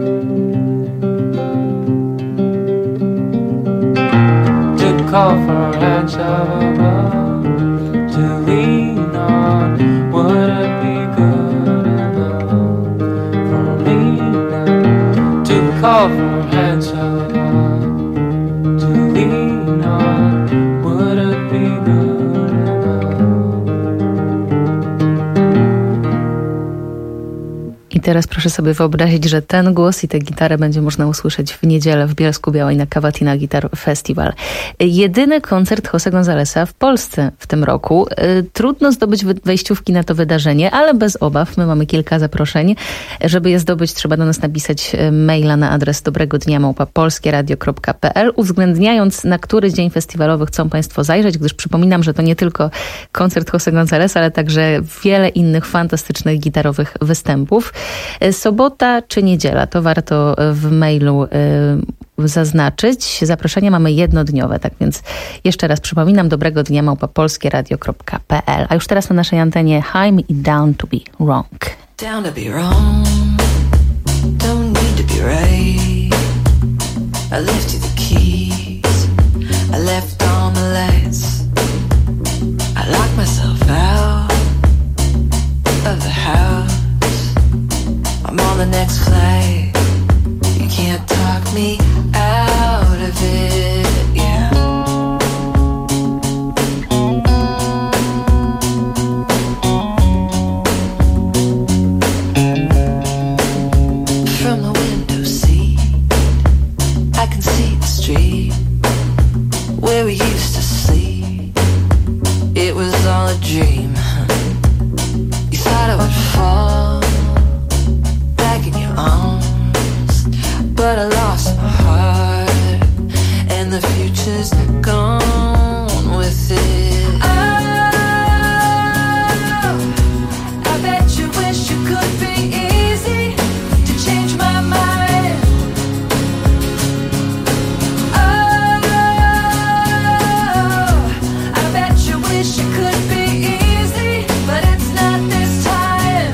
To call for hands of above, to lean on. Would it be good enough for me now? To call for hands of above, to lean on. Would it be good enough? I teraz proszę sobie wyobrazić, że ten głos i tę gitarę będzie można usłyszeć w niedzielę w Bielsku-Białej na Cavatina Guitar Festival. Jedyny koncert José Gonzáleza w Polsce w tym roku. Trudno zdobyć wejściówki na to wydarzenie, ale bez obaw. My mamy kilka zaproszeń. Żeby je zdobyć, trzeba do nas napisać maila na adres dobrego dnia małpa polskieradio kropka p l, uwzględniając, na który dzień festiwalowy chcą Państwo zajrzeć, gdyż przypominam, że to nie tylko koncert José Gonzáleza, ale także wiele innych fantastycznych gitarowych występów. Sobota czy niedziela, to warto w mailu y, zaznaczyć. Zaproszenia mamy jednodniowe, tak więc jeszcze raz przypominam, dobrego dnia małpa polskieradio kropka p l. A już teraz na naszej antenie Haim i Down to be Wrong. Down to be wrong, don't need to be right. I left you the keys, I left all my lights. I locked myself out of the house. I'm on the next flight, you can't talk me out of it, yeah. From the window seat, I can see the street where we used to sleep. It was all a dream. You thought I would fall back in your arms, but I lost my heart, and the future's gone with it. Oh, I bet you wish you could be easy to change my mind. Oh, wish it could be easy, but it's not this time.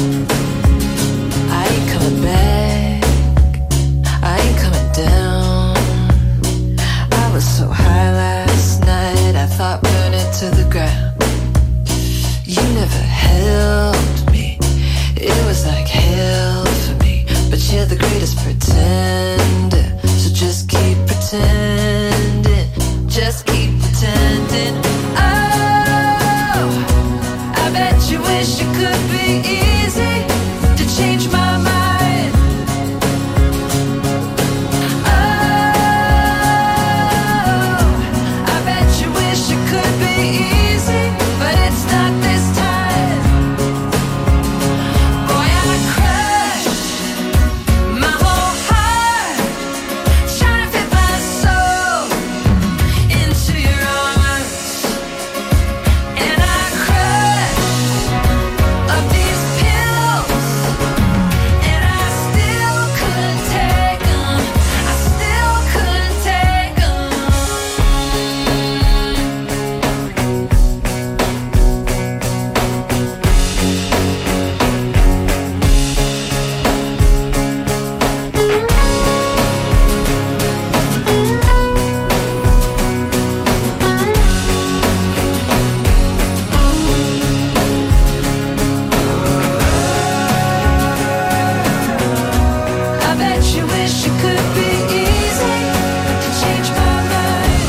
I ain't coming back, I ain't coming down. I was so high last night, I thought burning to the ground. You never helped me, it was like hell for me, but you're the greatest pretender, so just keep pretending, just keep pretending. Oh, I bet you wish it could be easy to change my mind. Oh, I bet you wish it could be easy, but it's not this time. Boy, I crushed my whole heart, trying to fit my soul into your arms, and I crushed up these pills, and I still couldn't take them, I still couldn't take them. I bet you wish it could be easy to change my mind.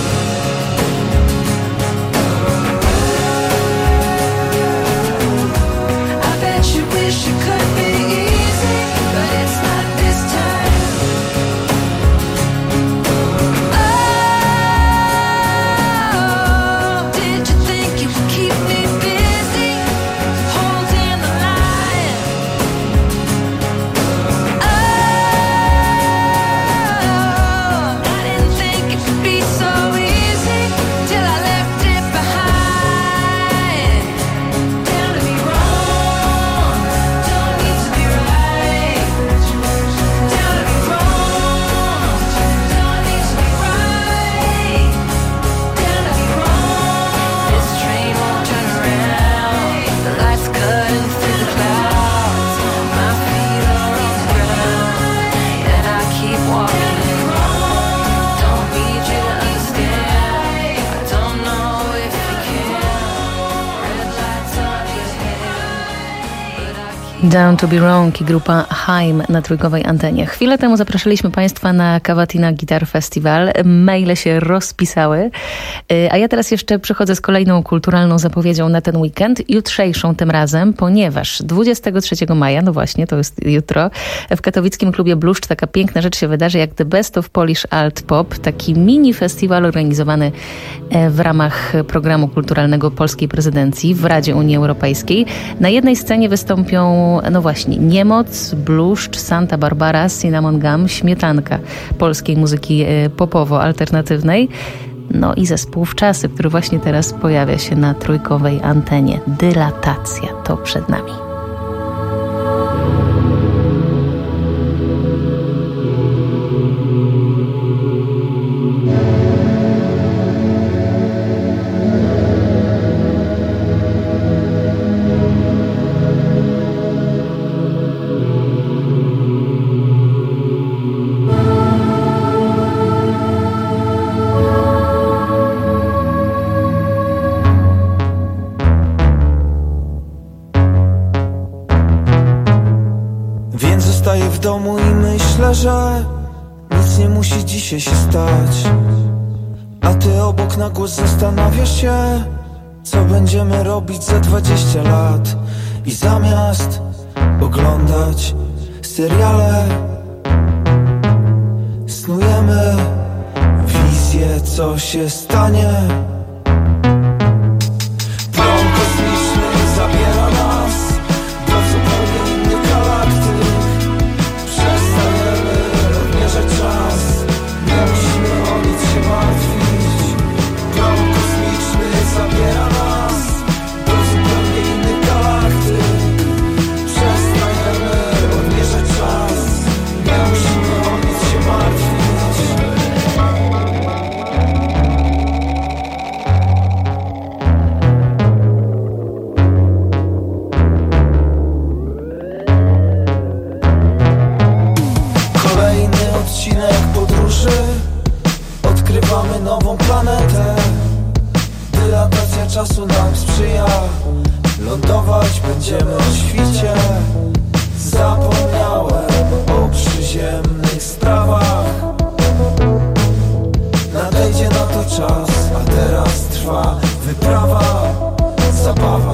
I bet you wish it could be easy, but it's not this time. Oh, did you think you could keep me busy holding the line? Oh, I didn't think it could be so easy till I left it behind. Down to be wrong, don't need to be right. Down to be wrong, don't need to be right. Down to be wrong, this train won't turn around. The lights cutting through the clouds. My feet are on the ground, and I keep walking. Don't need you to understand. I don't know if you can. Red lights on your head. Down to be Wrong i grupa Haim na trójkowej antenie. Chwilę temu zapraszaliśmy Państwa na Cavatina Guitar Festival. Maile się rozpisały. Y, A ja teraz jeszcze przychodzę z kolejną kulturalną zapowiedzią na ten weekend. Jutrzejszą tym razem, ponieważ dwudziestego trzeciego maja, no właśnie, to jest jutro, w katowickim klubie Bluszcz taka piękna rzecz się wydarzy jak The Best of Polish Alt Pop. Taki mini festiwal organizowany e, w ramach programu kulturalnego polskiej prezydencji w Radzie Unii Europejskiej. Na jednej scenie wystąpią, no właśnie, Niemoc, Bluszcz, Santa Barbara, Cinnamon Gum, Śmietanka polskiej muzyki e, popowo-alternatywnej. No i zespół Wczasy, który właśnie teraz pojawia się na trójkowej antenie. Dylatacja to przed nami. Więc zostaję w domu i myślę, że nic nie musi dzisiaj się stać. A ty obok na głos zastanawiasz się, co będziemy robić za dwadzieścia lat. I zamiast oglądać seriale, snujemy wizję, co się stanie. Prom kosmiczny zabiera nas do zupełnie innych galaktyk. Przestajemy odmierzać czas, nie musimy o nic się martwić. Prom kosmiczny zabiera nas do zupełnie innych galaktyk. Przestajemy odmierzać czas, nie musimy o nic się martwić. nam sprzyja. Lądować będziemy o świcie. Zapomniałem o przyziemnych sprawach. Nadejdzie na to czas, a teraz trwa wyprawa, zabawa.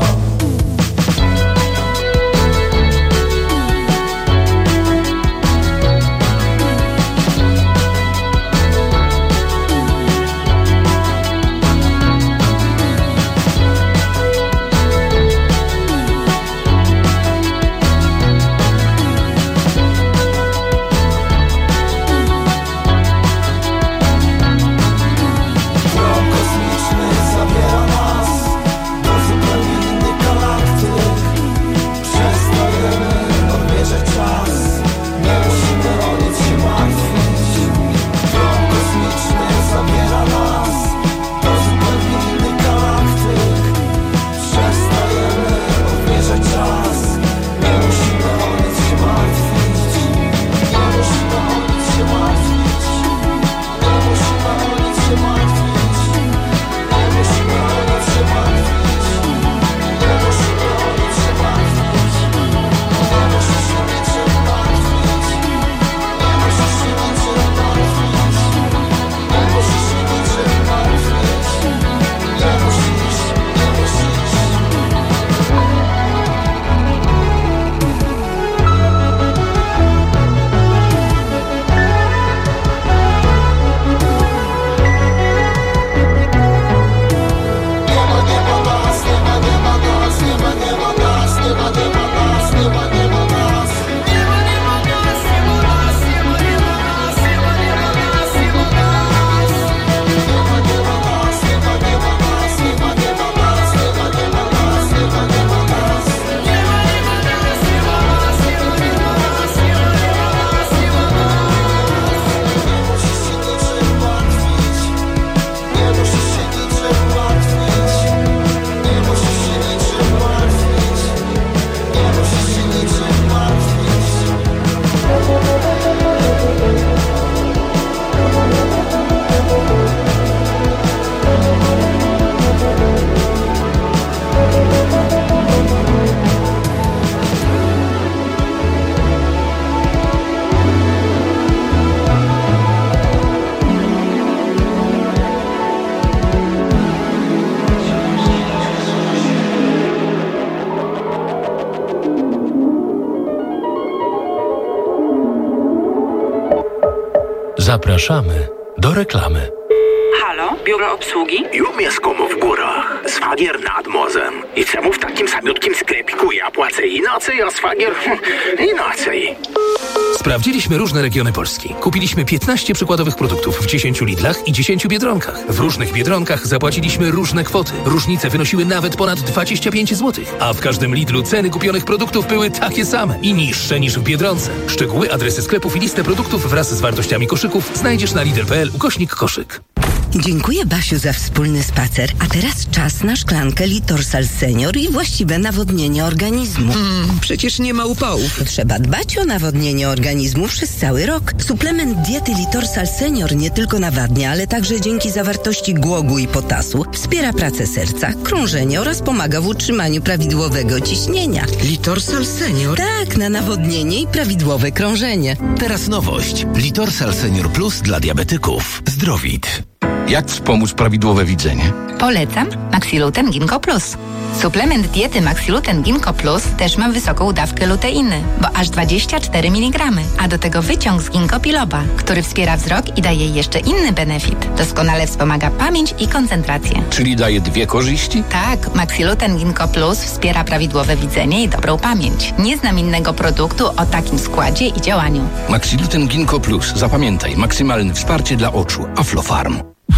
Zapraszamy do reklamy. Halo, biuro obsługi? Jum jest komu w górach, szwagier nad morzem. I czemu w takim samiutkim sklepiku ja płacę inaczej, a szwagier inaczej? Sprawdziliśmy różne regiony Polski. Kupiliśmy piętnaście przykładowych produktów w dziesięciu Lidlach i dziesięciu Biedronkach. W różnych Biedronkach zapłaciliśmy różne kwoty. Różnice wynosiły nawet ponad dwadzieścia pięć złotych. A w każdym Lidlu ceny kupionych produktów były takie same i niższe niż w Biedronce. Szczegóły, adresy sklepów i listę produktów wraz z wartościami koszyków znajdziesz na lidl kropka p l ukośnik koszyk. Dziękuję, Basiu, za wspólny spacer. A teraz czas na szklankę Litorsal Senior i właściwe nawodnienie organizmu. Mm, przecież nie ma upałów. Trzeba dbać o nawodnienie organizmu przez cały rok. Suplement diety Litorsal Senior nie tylko nawadnia, ale także dzięki zawartości głogu i potasu wspiera pracę serca, krążenie oraz pomaga w utrzymaniu prawidłowego ciśnienia. Litorsal Senior? Tak, na nawodnienie i prawidłowe krążenie. Teraz nowość. Litorsal Senior Plus dla diabetyków. Zdrowit. Jak wspomóc prawidłowe widzenie? Polecam Maxiluten Ginkgo Plus. Suplement diety Maxiluten Ginkgo Plus też ma wysoką dawkę luteiny, bo aż dwadzieścia cztery miligramy, a do tego wyciąg z ginkgo biloba, który wspiera wzrok i daje jeszcze inny benefit. Doskonale wspomaga pamięć i koncentrację. Czyli daje dwie korzyści? Tak, Maxiluten Ginkgo Plus wspiera prawidłowe widzenie i dobrą pamięć. Nie znam innego produktu o takim składzie i działaniu. Maxiluten Ginkgo Plus. Zapamiętaj, maksymalne wsparcie dla oczu. Aflofarm.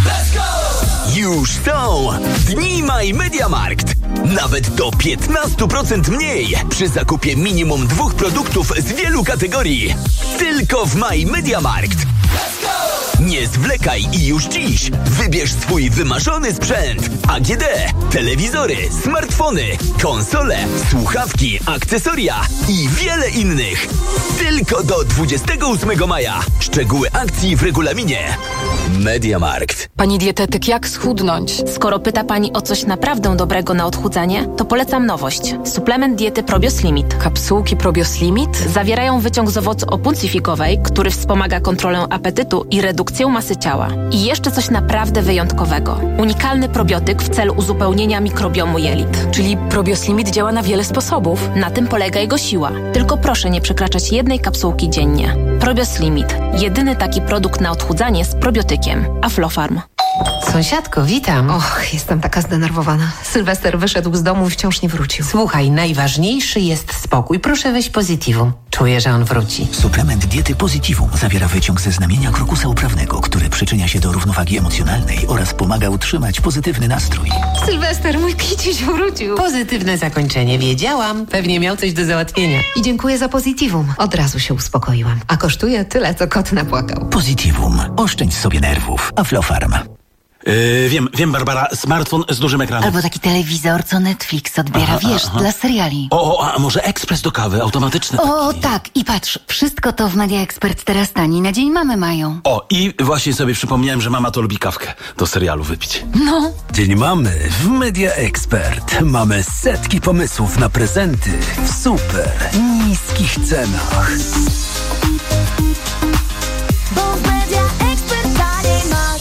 Już są Dni My MediaMarkt. Nawet do piętnaście procent mniej przy zakupie minimum dwóch produktów z wielu kategorii. Tylko w My MediaMarkt. Nie zwlekaj i już dziś wybierz swój wymarzony sprzęt. A G D, telewizory, smartfony, konsole, słuchawki, akcesoria i wiele innych. Tylko do dwudziestego ósmego maja. Szczegóły akcji w regulaminie. MediaMarkt. Pani dietetyk, jak schudnąć? Skoro pyta Pani o coś naprawdę dobrego na odchudzanie, to polecam nowość. Suplement diety Probios Limit. Kapsułki Probios Limit? Zawierają wyciąg z owocu opuncyfikowej, który wspomaga kontrolę apetytu i redukcję masy ciała. I jeszcze coś naprawdę wyjątkowego. Unikalny probiotyk w celu uzupełnienia mikrobiomu jelit. Czyli Probios Limit działa na wiele sposobów. Na tym polega jego siła. Tylko proszę nie przekraczać jednej kapsułki dziennie. Probios Limit. Jedyny taki produkt na odchudzanie z probiotykiem. Aflofarm. Sąsiadko, witam. Och, jestem taka zdenerwowana. Sylwester wyszedł z domu i wciąż nie wrócił. Słuchaj, najważniejszy jest spokój. Proszę weź Positivum. Czuję, że on wróci. Suplement diety Positivum zawiera wyciąg ze znamienia krokusa uprawnego, który przyczynia się do równowagi emocjonalnej oraz pomaga utrzymać pozytywny nastrój. Sylwester, mój kiciuś wrócił. Pozytywne zakończenie, wiedziałam. Pewnie miał coś do załatwienia. I dziękuję za Positivum. Od razu się uspokoiłam. A kosztuje tyle, co kot napłakał. Positivum. Oszczędź sobie nerwów. Aflofarm. Yy, wiem, wiem, Barbara, smartfon z dużym ekranem. Albo taki telewizor, co Netflix odbiera, aha, wiesz, aha. dla seriali. O, o, a może ekspres do kawy, automatyczny taki. O, tak, i patrz, wszystko to w Media Expert teraz taniej, na dzień mamy mają. O, i właśnie sobie przypomniałem, że mama to lubi kawkę do serialu wypić. No. Dzień mamy w Media Expert. Mamy setki pomysłów na prezenty w super niskich cenach.